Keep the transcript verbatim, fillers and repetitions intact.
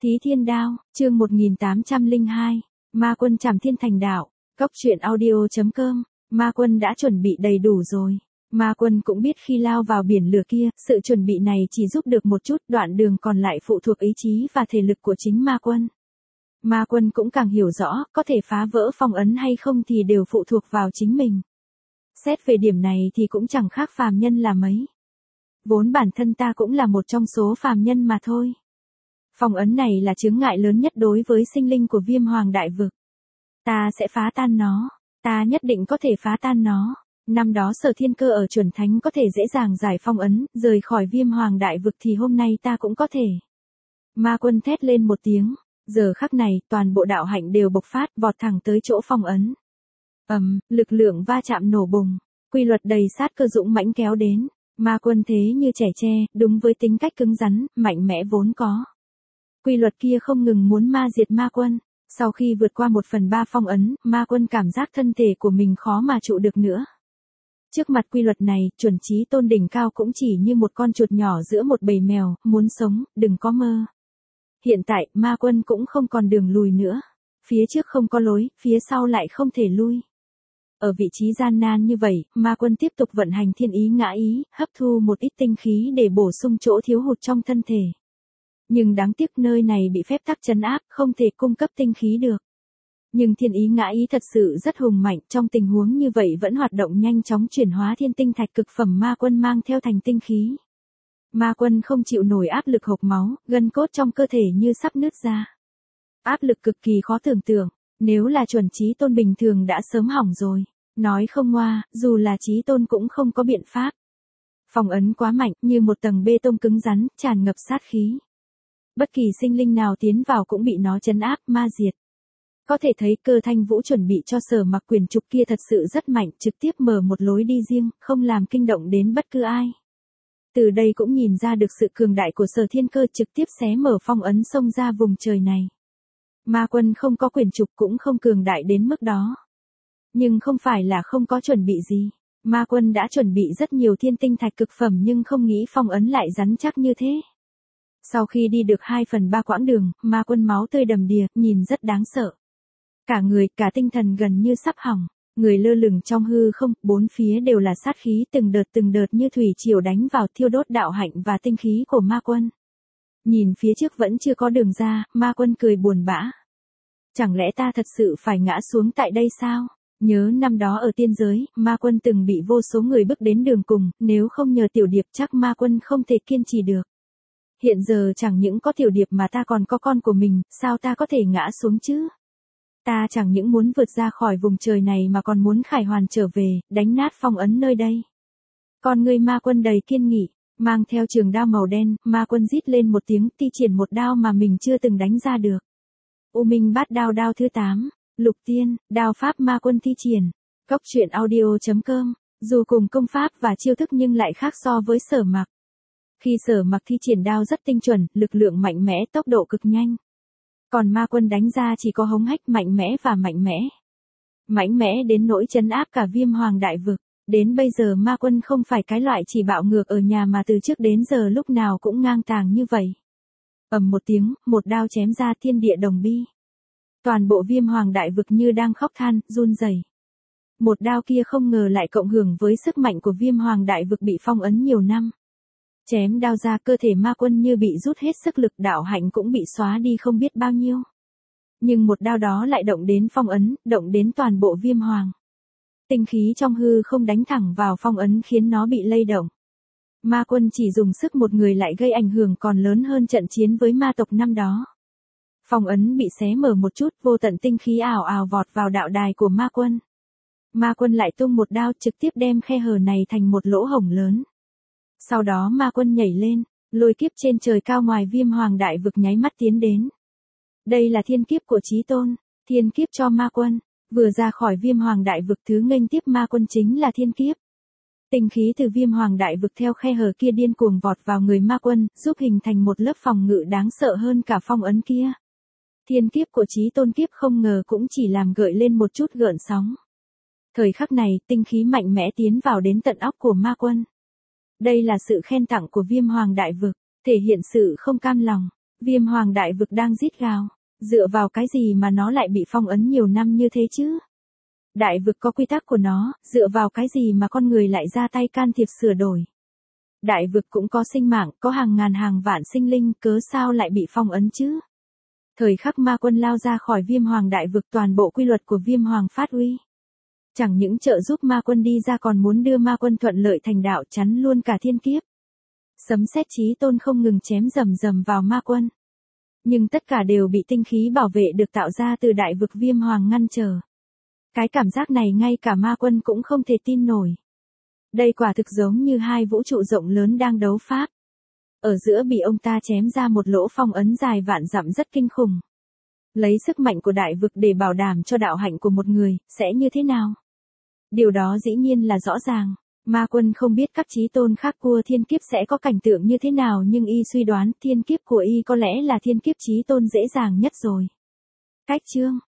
Thí Thiên Đao, chương một nghìn tám trăm lẻ hai, Ma Quân Trảm Thiên thành đạo, Cốc truyện audio chấm com, Ma Quân đã chuẩn bị đầy đủ rồi. Ma Quân cũng biết khi lao vào biển lửa kia, sự chuẩn bị này chỉ giúp được một chút, đoạn đường còn lại phụ thuộc ý chí và thể lực của chính Ma Quân. Ma Quân cũng càng hiểu rõ, có thể phá vỡ phong ấn hay không thì đều phụ thuộc vào chính mình. Xét về điểm này thì cũng chẳng khác phàm nhân là mấy. Vốn bản thân ta cũng là một trong số phàm nhân mà thôi. Phong ấn này là chướng ngại lớn nhất đối với sinh linh của Viêm Hoàng Đại Vực. Ta sẽ phá tan nó, ta nhất định có thể phá tan nó. Năm đó Sở Thiên Cơ ở chuẩn thánh có thể dễ dàng giải phong ấn, rời khỏi Viêm Hoàng Đại Vực thì hôm nay ta cũng có thể. Ma Quân thét lên một tiếng, giờ khắc này toàn bộ đạo hạnh đều bộc phát, vọt thẳng tới chỗ phong ấn. Ầm, um, lực lượng va chạm nổ bùng, quy luật đầy sát cơ dũng mãnh kéo đến. Ma Quân thế như trẻ tre, đúng với tính cách cứng rắn, mạnh mẽ vốn có. Quy luật kia không ngừng muốn ma diệt Ma Quân. Sau khi vượt qua một phần ba phong ấn, Ma Quân cảm giác thân thể của mình khó mà trụ được nữa. Trước mặt quy luật này, chuẩn chí tôn đỉnh cao cũng chỉ như một con chuột nhỏ giữa một bầy mèo, muốn sống, đừng có mơ. Hiện tại, Ma Quân cũng không còn đường lùi nữa. Phía trước không có lối, phía sau lại không thể lui. Ở vị trí gian nan như vậy, Ma Quân tiếp tục vận hành thiên ý ngã ý, hấp thu một ít tinh khí để bổ sung chỗ thiếu hụt trong thân thể. Nhưng đáng tiếc nơi này bị phép tắc trấn áp, không thể cung cấp tinh khí được. Nhưng thiên ý ngã ý thật sự rất hùng mạnh, trong tình huống như vậy vẫn hoạt động nhanh chóng chuyển hóa thiên tinh thạch cực phẩm Ma Quân mang theo thành tinh khí. Ma Quân không chịu nổi áp lực hộc máu, gân cốt trong cơ thể như sắp nứt ra. Áp lực cực kỳ khó tưởng tượng, nếu là chuẩn chí tôn bình thường đã sớm hỏng rồi. Nói không ngoa, dù là chí tôn cũng không có biện pháp. Phong ấn quá mạnh, như một tầng bê tông cứng rắn, tràn ngập sát khí. Bất kỳ sinh linh nào tiến vào cũng bị nó trấn áp, ma diệt. Có thể thấy Cơ Thanh Vũ chuẩn bị cho Sở Mặc quyền trục kia thật sự rất mạnh, trực tiếp mở một lối đi riêng, không làm kinh động đến bất cứ ai. Từ đây cũng nhìn ra được sự cường đại của Sở Thiên Cơ, trực tiếp xé mở phong ấn xông ra vùng trời này. Ma Quân không có quyền trục cũng không cường đại đến mức đó. Nhưng không phải là không có chuẩn bị gì. Ma Quân đã chuẩn bị rất nhiều thiên tinh thạch cực phẩm nhưng không nghĩ phong ấn lại rắn chắc như thế. Sau khi đi được hai phần ba quãng đường, Ma Quân máu tươi đầm đìa, nhìn rất đáng sợ. Cả người, cả tinh thần gần như sắp hỏng, người lơ lửng trong hư không, bốn phía đều là sát khí từng đợt từng đợt như thủy triều đánh vào thiêu đốt đạo hạnh và tinh khí của Ma Quân. Nhìn phía trước vẫn chưa có đường ra, Ma Quân cười buồn bã. Chẳng lẽ ta thật sự phải ngã xuống tại đây sao? Nhớ năm đó ở tiên giới, Ma Quân từng bị vô số người bước đến đường cùng, nếu không nhờ Tiểu Điệp chắc Ma Quân không thể kiên trì được. Hiện giờ chẳng những có Tiểu Điệp mà ta còn có con của mình, sao ta có thể ngã xuống chứ? Ta chẳng những muốn vượt ra khỏi vùng trời này mà còn muốn khải hoàn trở về, đánh nát phong ấn nơi đây. Con người Ma Quân đầy kiên nghị, mang theo trường đao màu đen, Ma Quân rít lên một tiếng, thi triển một đao mà mình chưa từng đánh ra được. U Minh Bát Đao đao thứ tám, Lục Tiên, đao pháp Ma Quân thi triển. Cốc truyện audio chấm com, dù cùng công pháp và chiêu thức nhưng lại khác so với Sở Mặc. Khi Sở Mặc thi triển đao rất tinh chuẩn, lực lượng mạnh mẽ, tốc độ cực nhanh. Còn Ma Quân đánh ra chỉ có hống hách, mạnh mẽ và mạnh mẽ. Mạnh mẽ đến nỗi trấn áp cả Viêm Hoàng Đại Vực. Đến bây giờ Ma Quân không phải cái loại chỉ bạo ngược ở nhà mà từ trước đến giờ lúc nào cũng ngang tàng như vậy. Ầm một tiếng, một đao chém ra, thiên địa đồng bi. Toàn bộ Viêm Hoàng Đại Vực như đang khóc than, run rẩy. Một đao kia không ngờ lại cộng hưởng với sức mạnh của Viêm Hoàng Đại Vực bị phong ấn nhiều năm. Chém đao ra, cơ thể Ma Quân như bị rút hết sức lực, đạo hạnh cũng bị xóa đi không biết bao nhiêu. Nhưng một đao đó lại động đến phong ấn, động đến toàn bộ Viêm Hoàng. Tinh khí trong hư không đánh thẳng vào phong ấn khiến nó bị lay động. Ma Quân chỉ dùng sức một người lại gây ảnh hưởng còn lớn hơn trận chiến với ma tộc năm đó. Phong ấn bị xé mở một chút, vô tận tinh khí ảo ảo vọt vào đạo đài của Ma Quân. Ma Quân lại tung một đao trực tiếp đem khe hở này thành một lỗ hổng lớn. Sau đó Ma Quân nhảy lên, lôi kiếp trên trời cao ngoài Viêm Hoàng Đại Vực nháy mắt tiến đến. Đây là thiên kiếp của Chí Tôn, thiên kiếp cho Ma Quân. Vừa ra khỏi Viêm Hoàng Đại Vực, thứ nghênh tiếp Ma Quân chính là thiên kiếp. Tinh khí từ Viêm Hoàng Đại Vực theo khe hở kia điên cuồng vọt vào người Ma Quân, giúp hình thành một lớp phòng ngự đáng sợ hơn cả phong ấn kia. Thiên kiếp của Chí Tôn kiếp không ngờ cũng chỉ làm gợi lên một chút gợn sóng. Thời khắc này, tinh khí mạnh mẽ tiến vào đến tận óc của Ma Quân. Đây là sự khen tặng của Viêm Hoàng Đại Vực, thể hiện sự không cam lòng. Viêm hoàng đại vực đang rít gào. Dựa vào cái gì mà nó lại bị phong ấn nhiều năm như thế chứ? Đại vực có quy tắc của nó, dựa vào cái gì mà con người lại ra tay can thiệp sửa đổi? Đại vực cũng có sinh mạng, có hàng ngàn hàng vạn sinh linh, cớ sao lại bị phong ấn chứ? Thời khắc ma quân lao ra khỏi viêm hoàng đại vực, toàn bộ quy luật của viêm hoàng phát uy. Chẳng những trợ giúp ma quân đi ra còn muốn đưa ma quân thuận lợi thành đạo, chắn luôn cả thiên kiếp. Sấm sét chí tôn không ngừng chém rầm rầm vào ma quân. Nhưng tất cả đều bị tinh khí bảo vệ được tạo ra từ đại vực viêm hoàng ngăn trở. Cái cảm giác này ngay cả ma quân cũng không thể tin nổi. Đây quả thực giống như hai vũ trụ rộng lớn đang đấu pháp. Ở giữa bị ông ta chém ra một lỗ phong ấn dài vạn dặm rất kinh khủng. Lấy sức mạnh của đại vực để bảo đảm cho đạo hạnh của một người, sẽ như thế nào? Điều đó dĩ nhiên là rõ ràng. Ma quân không biết các chí tôn khác của thiên kiếp sẽ có cảnh tượng như thế nào, nhưng y suy đoán thiên kiếp của y có lẽ là thiên kiếp chí tôn dễ dàng nhất rồi. Cách chương